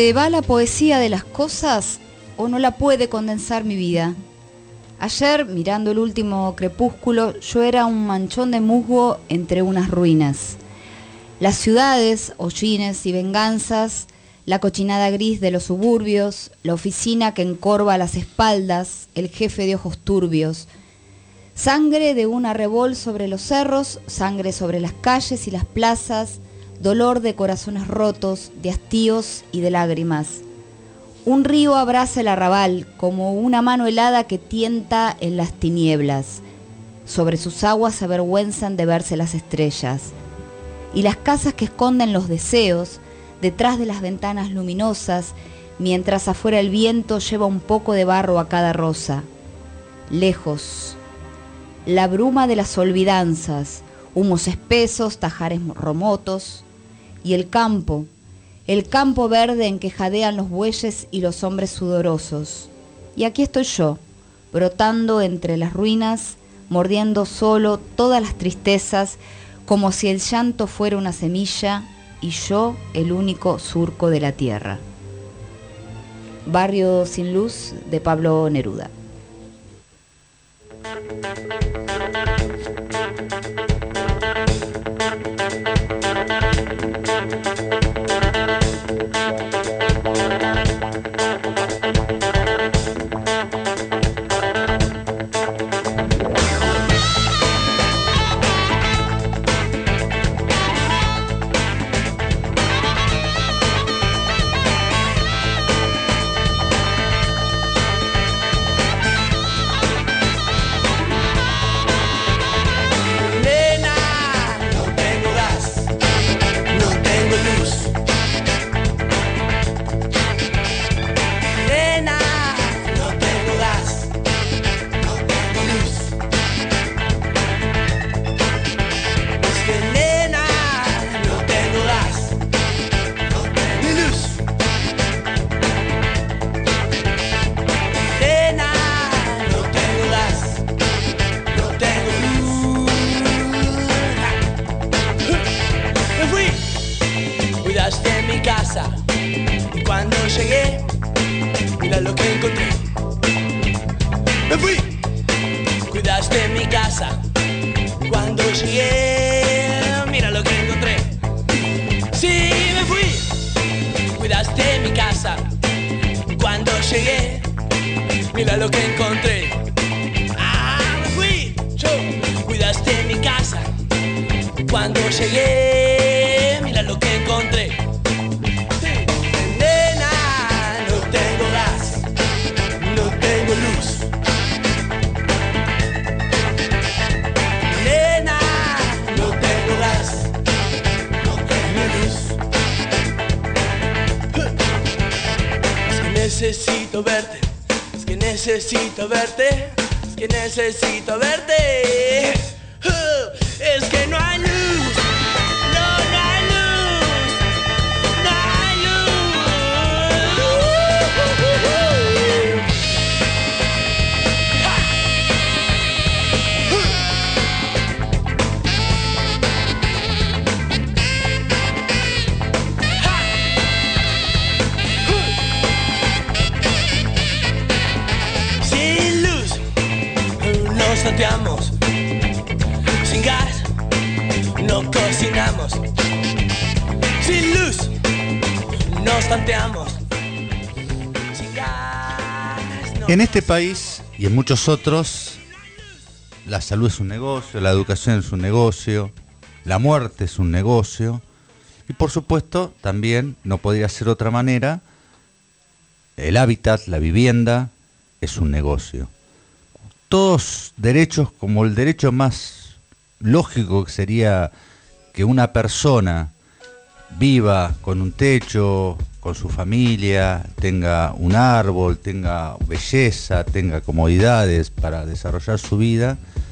se va la poesía de las cosas o no la puede condensar mi vida. Ayer, mirando el último crepúsculo, yo era un manchón de musgo entre unas ruinas. Las ciudades, hollines y venganzas, la cochinada gris de los suburbios, la oficina que encorva las espaldas, el jefe de ojos turbios. Sangre de un arrebol sobre los cerros, sangre sobre las calles y las plazas, dolor de corazones rotos, de hastíos y de lágrimas. Un río abraza el arrabal como una mano helada que tienta en las tinieblas. Sobre sus aguas se avergüenzan de verse las estrellas. Y las casas que esconden los deseos, detrás de las ventanas luminosas, mientras afuera el viento lleva un poco de barro a cada rosa. Lejos, la bruma de las olvidanzas, humos espesos, tajares remotos, y el campo verde en que jadean los bueyes y los hombres sudorosos. Y aquí estoy yo, brotando entre las ruinas, mordiendo solo todas las tristezas, como si el llanto fuera una semilla y yo el único surco de la tierra. Barrio sin luz, de Pablo Neruda. Necesito verte, es que necesito verte, es que necesito verte. Es que no hay luz, no hay luz, no hay tanteamos, sin gas no cocinamos, sin luz nos tanteamos, sin gas no. En este país y en muchos otros, la salud es un negocio, la educación es un negocio, la muerte es un negocio y por supuesto también, no podría ser de otra manera, el hábitat, la vivienda es un negocio. Todos derechos, como el derecho más lógico que sería que una persona viva con un techo, con su familia, tenga un árbol, tenga belleza, tenga comodidades para desarrollar su vida,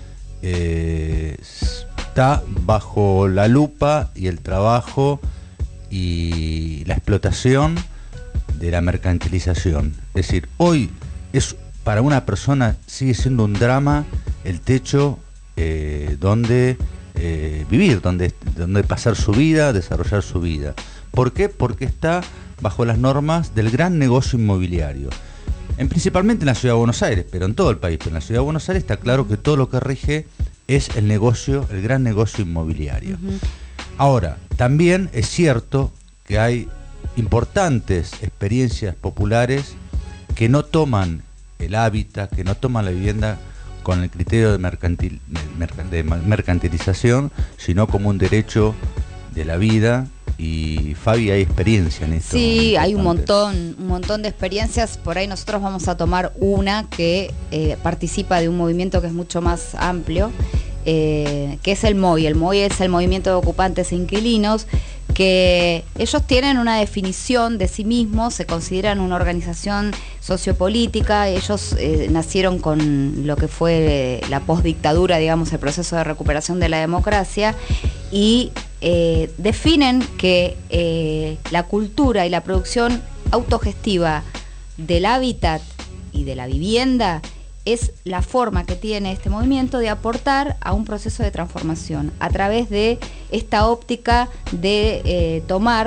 está bajo la lupa y el trabajo y la explotación de la mercantilización. Es decir, hoy es para una persona sigue siendo un drama el techo donde vivir, donde pasar su vida, desarrollar su vida. ¿Por qué? Porque está bajo las normas del gran negocio inmobiliario. Principalmente en la Ciudad de Buenos Aires, pero en todo el país. Pero en la Ciudad de Buenos Aires está claro que todo lo que rige es el negocio, el gran negocio inmobiliario. Ahora, también es cierto que hay importantes experiencias populares que no toman el hábitat, que no toman la vivienda con el criterio de mercantilización, sino como un derecho de la vida. Y Fabi, hay experiencia en esto. Sí, hay un montón de experiencias. Por ahí nosotros vamos a tomar una que participa de un movimiento que es mucho más amplio, que es el MOI. El MOI es el Movimiento de Ocupantes e Inquilinos, que ellos tienen una definición de sí mismos, se consideran una organización sociopolítica. Ellos nacieron con lo que fue la postdictadura, digamos, el proceso de recuperación de la democracia, y definen que la cultura y la producción autogestiva del hábitat y de la vivienda es la forma que tiene este movimiento de aportar a un proceso de transformación a través de esta óptica de tomar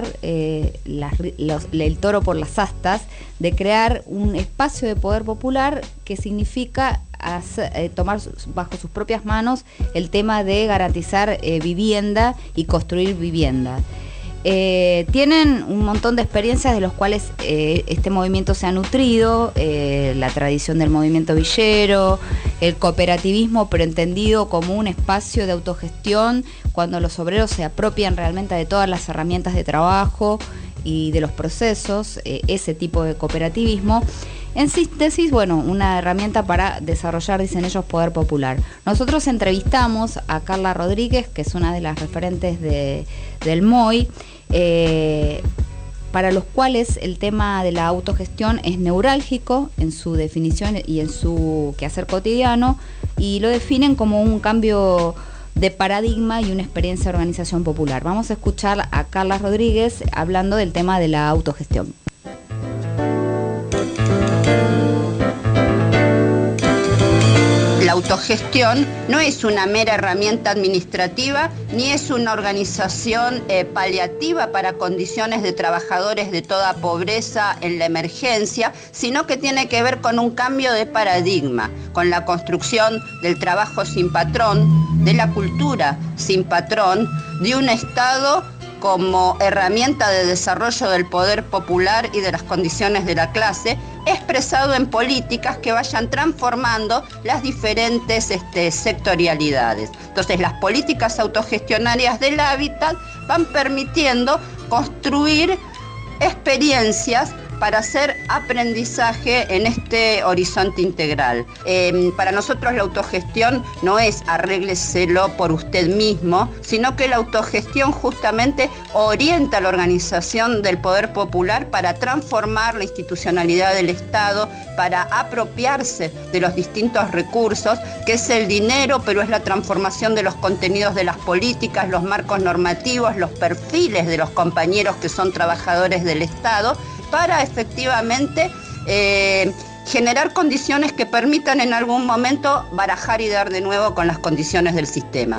el toro por las astas, de crear un espacio de poder popular que significa tomar bajo sus propias manos el tema de garantizar vivienda y construir vivienda. Tienen un montón de experiencias de los cuales este movimiento se ha nutrido, la tradición del movimiento villero, el cooperativismo, pero entendido como un espacio de autogestión, cuando los obreros se apropian realmente de todas las herramientas de trabajo y de los procesos, ese tipo de cooperativismo. En síntesis, bueno, una herramienta para desarrollar, dicen ellos, poder popular. Nosotros entrevistamos a Carla Rodríguez, que es una de las referentes del MOI, para los cuales el tema de la autogestión es neurálgico en su definición y en su quehacer cotidiano, y lo definen como un cambio de paradigma y una experiencia de organización popular. Vamos a escuchar a Carla Rodríguez hablando del tema de la autogestión. La autogestión no es una mera herramienta administrativa ni es una organización paliativa para condiciones de trabajadores de toda pobreza en la emergencia, sino que tiene que ver con un cambio de paradigma, con la construcción del trabajo sin patrón, de la cultura sin patrón, de un Estado como herramienta de desarrollo del poder popular y de las condiciones de la clase, expresado en políticas que vayan transformando las diferentes sectorialidades. Entonces, las políticas autogestionarias del hábitat van permitiendo construir experiencias para hacer aprendizaje en este horizonte integral. Para nosotros la autogestión no es arrégleselo por usted mismo, sino que la autogestión justamente orienta la organización del poder popular para transformar la institucionalidad del Estado, para apropiarse de los distintos recursos, que es el dinero, pero es la transformación de los contenidos de las políticas, los marcos normativos, los perfiles de los compañeros que son trabajadores del Estado, para efectivamente generar condiciones que permitan en algún momento barajar y dar de nuevo con las condiciones del sistema.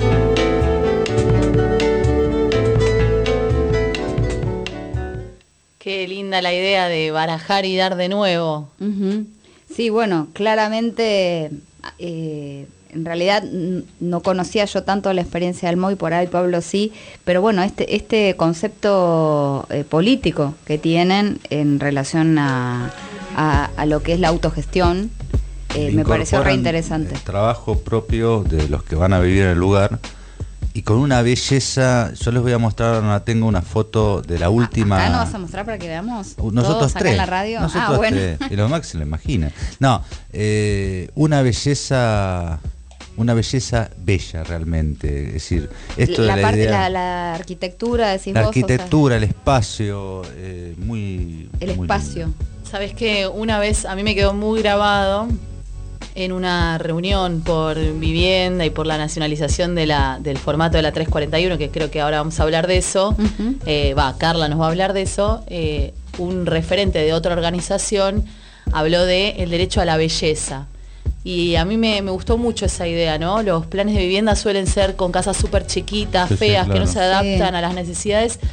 Qué linda la idea de barajar y dar de nuevo. Uh-huh. Sí, bueno, claramente, en realidad no conocía yo tanto la experiencia del MOI, por ahí Pablo sí, pero bueno, este concepto político que tienen en relación a lo que es la autogestión, me pareció re interesante. El trabajo propio de los que van a vivir en el lugar, y con una belleza. Yo les voy a mostrar, tengo una foto de la última. ¿Acá nos vas a mostrar para que veamos? Nosotros acá tres. En la radio. Nosotros bueno. tres. Y lo Max se lo imagina. No, una belleza bella realmente. Es decir, esto la de parte, idea, la arquitectura, decís la vos, arquitectura, el espacio, muy. El muy espacio. lindo. Sabes que una vez a mí me quedó muy grabado en una reunión por vivienda y por la nacionalización del formato de la 341, que creo que ahora vamos a hablar de eso. Uh-huh. Carla nos va a hablar de eso. Un referente de otra organización habló de el derecho a la belleza. Y a mí me gustó mucho esa idea, ¿no? Los planes de vivienda suelen ser con casas súper chiquitas, feas, claro, que no se adaptan a las necesidades.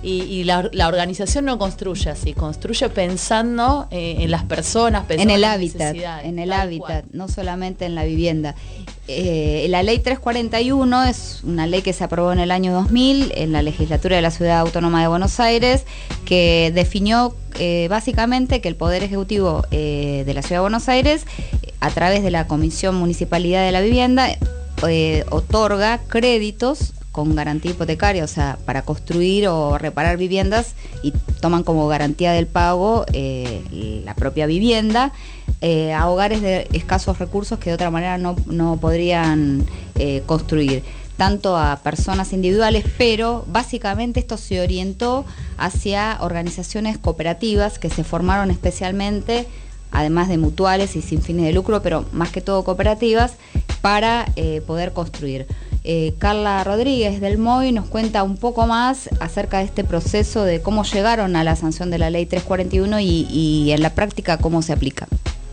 Y la organización no construye así, construye pensando en las personas, pensando en el las hábitat, necesidades, en el tal hábitat, cual. no solamente en la vivienda. La ley 341 es una ley que se aprobó en el año 2000 en la legislatura de la Ciudad Autónoma de Buenos Aires, que definió básicamente que el Poder Ejecutivo de la Ciudad de Buenos Aires, a través de la Comisión Municipalidad de la Vivienda, otorga créditos con garantía hipotecaria, o sea, para construir o reparar viviendas, y toman como garantía del pago la propia vivienda a hogares de escasos recursos que de otra manera no podrían construir, tanto a personas individuales, pero básicamente esto se orientó hacia organizaciones cooperativas que se formaron especialmente, además de mutuales y sin fines de lucro, pero más que todo cooperativas, para poder construir. Carla Rodríguez del MOI nos cuenta un poco más acerca de este proceso, de cómo llegaron a la sanción de la ley 341 y en la práctica cómo se aplica.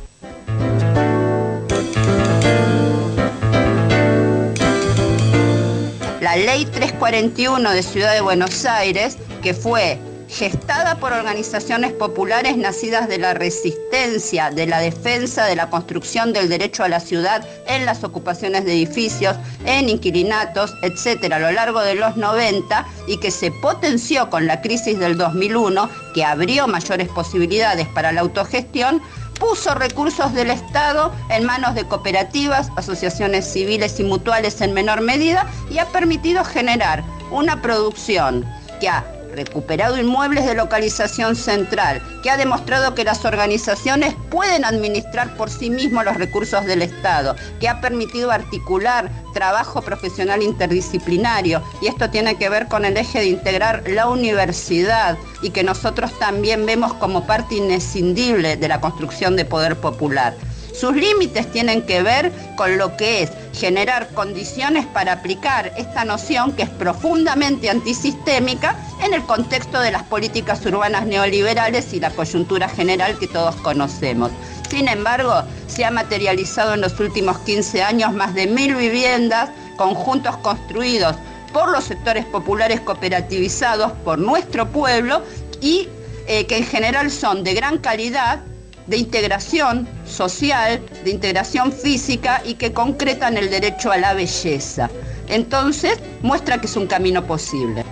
La ley 341 de Ciudad de Buenos Aires, que fue gestada por organizaciones populares nacidas de la resistencia, de la defensa, de la construcción del derecho a la ciudad en las ocupaciones de edificios, en inquilinatos, etcétera, a lo largo de los 90, y que se potenció con la crisis del 2001, que abrió mayores posibilidades para la autogestión, puso recursos del Estado en manos de cooperativas, asociaciones civiles y mutuales en menor medida, y ha permitido generar una producción que ha recuperado inmuebles de localización central, que ha demostrado que las organizaciones pueden administrar por sí mismos los recursos del Estado, que ha permitido articular trabajo profesional interdisciplinario, y esto tiene que ver con el eje de integrar la universidad, y que nosotros también vemos como parte inescindible de la construcción de poder popular. Sus límites tienen que ver con lo que es generar condiciones para aplicar esta noción, que es profundamente antisistémica en el contexto de las políticas urbanas neoliberales y la coyuntura general que todos conocemos. Sin embargo, se ha materializado en los últimos 15 años más de 1000 viviendas, conjuntos construidos por los sectores populares cooperativizados por nuestro pueblo, y que en general son de gran calidad, de integración social, de integración física, y que concretan el derecho a la belleza. Entonces, muestra que es un camino posible.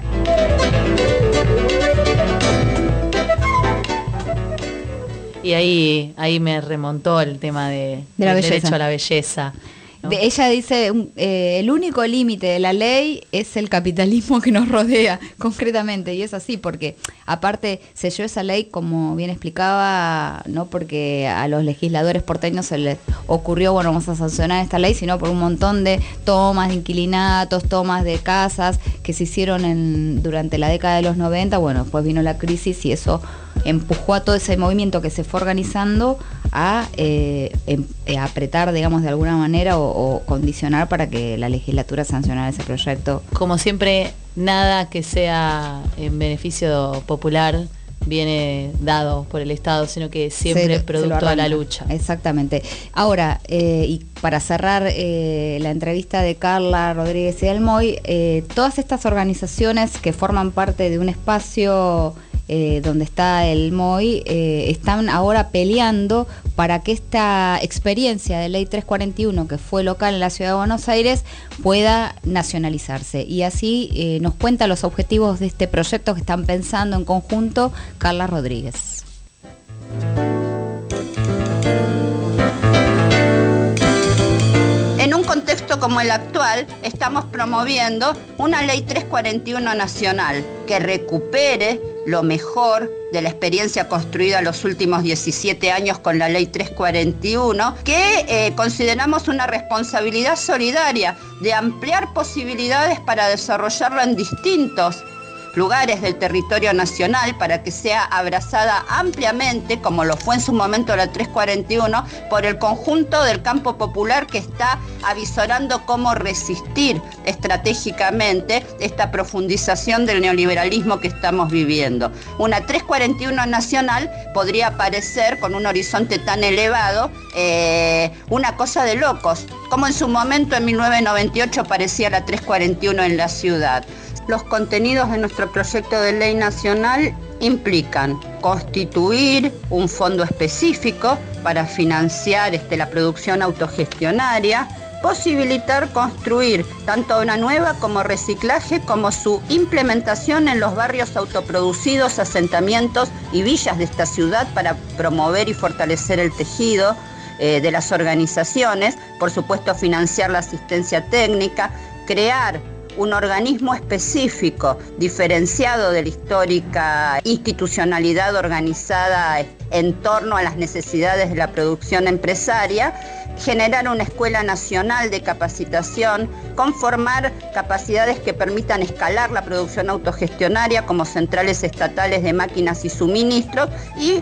Y ahí me remontó el tema del derecho a la belleza, ¿no? Ella dice, el único límite de la ley es el capitalismo que nos rodea, concretamente, y es así, porque aparte se llevó esa ley, como bien explicaba, no porque a los legisladores porteños se les ocurrió, bueno, vamos a sancionar esta ley, sino por un montón de tomas de inquilinatos, tomas de casas que se hicieron durante la década de los 90, bueno, después vino la crisis y eso empujó a todo ese movimiento que se fue organizando a apretar, digamos, de alguna manera o condicionar para que la legislatura sancionara ese proyecto. Como siempre, nada que sea en beneficio popular viene dado por el Estado, sino que siempre es producto de la lucha. Exactamente. Ahora, y para cerrar la entrevista de Carla Rodríguez y del MOI, todas estas organizaciones que forman parte de un espacio donde está el MOI, están ahora peleando para que esta experiencia de ley 341, que fue local en la Ciudad de Buenos Aires, pueda nacionalizarse. Y así nos cuenta los objetivos de este proyecto que están pensando en conjunto Carla Rodríguez. En un contexto como el actual, estamos promoviendo una ley 341 nacional que recupere lo mejor de la experiencia construida los últimos 17 años con la ley 341, que consideramos una responsabilidad solidaria de ampliar posibilidades para desarrollarla en distintos lugares del territorio nacional, para que sea abrazada ampliamente, como lo fue en su momento la 341, por el conjunto del campo popular, que está avisorando cómo resistir estratégicamente esta profundización del neoliberalismo que estamos viviendo. Una 341 nacional podría parecer, con un horizonte tan elevado, una cosa de locos, como en su momento en 1998 parecía la 341 en la ciudad. los contenidos de nuestro proyecto de ley nacional implican constituir un fondo específico para financiar la producción autogestionaria, posibilitar construir tanto una nueva como reciclaje, como su implementación en los barrios autoproducidos, asentamientos y villas de esta ciudad para promover y fortalecer el tejido de las organizaciones, por supuesto financiar la asistencia técnica, crear un organismo específico diferenciado de la histórica institucionalidad organizada en torno a las necesidades de la producción empresaria, generar una escuela nacional de capacitación, conformar capacidades que permitan escalar la producción autogestionaria como centrales estatales de máquinas y suministros y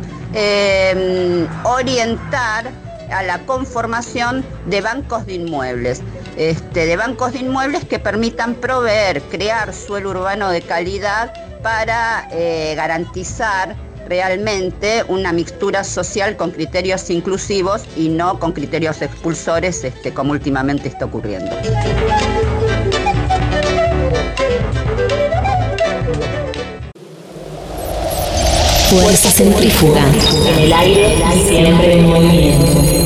orientar a la conformación de bancos de inmuebles. De bancos de inmuebles que permitan proveer, crear suelo urbano de calidad para garantizar realmente una mixtura social con criterios inclusivos y no con criterios expulsores, como últimamente está ocurriendo. Fuerza centrífuga en el aire, siempre en movimiento.